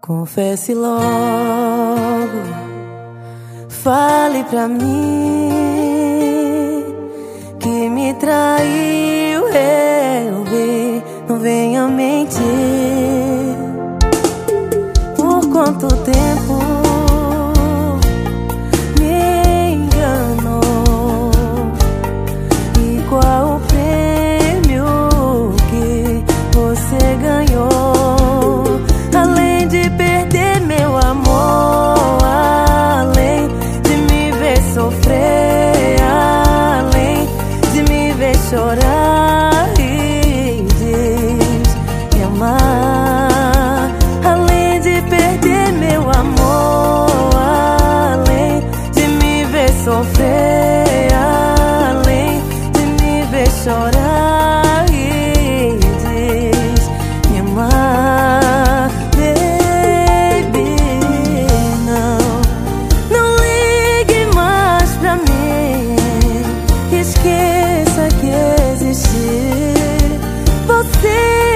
Confesse logo, fale pra mim que me traiu, eu vi, não venha mentir. Por quanto tempo me enganou e qual o prêmio que você ganhou? Além de perder meu amor, além de me ver sofrer, além de me ver chorar e de me amar, além de perder meu amor, além de me ver sofrer, além de me ver chorar e de me amar. Esqueça que existe você.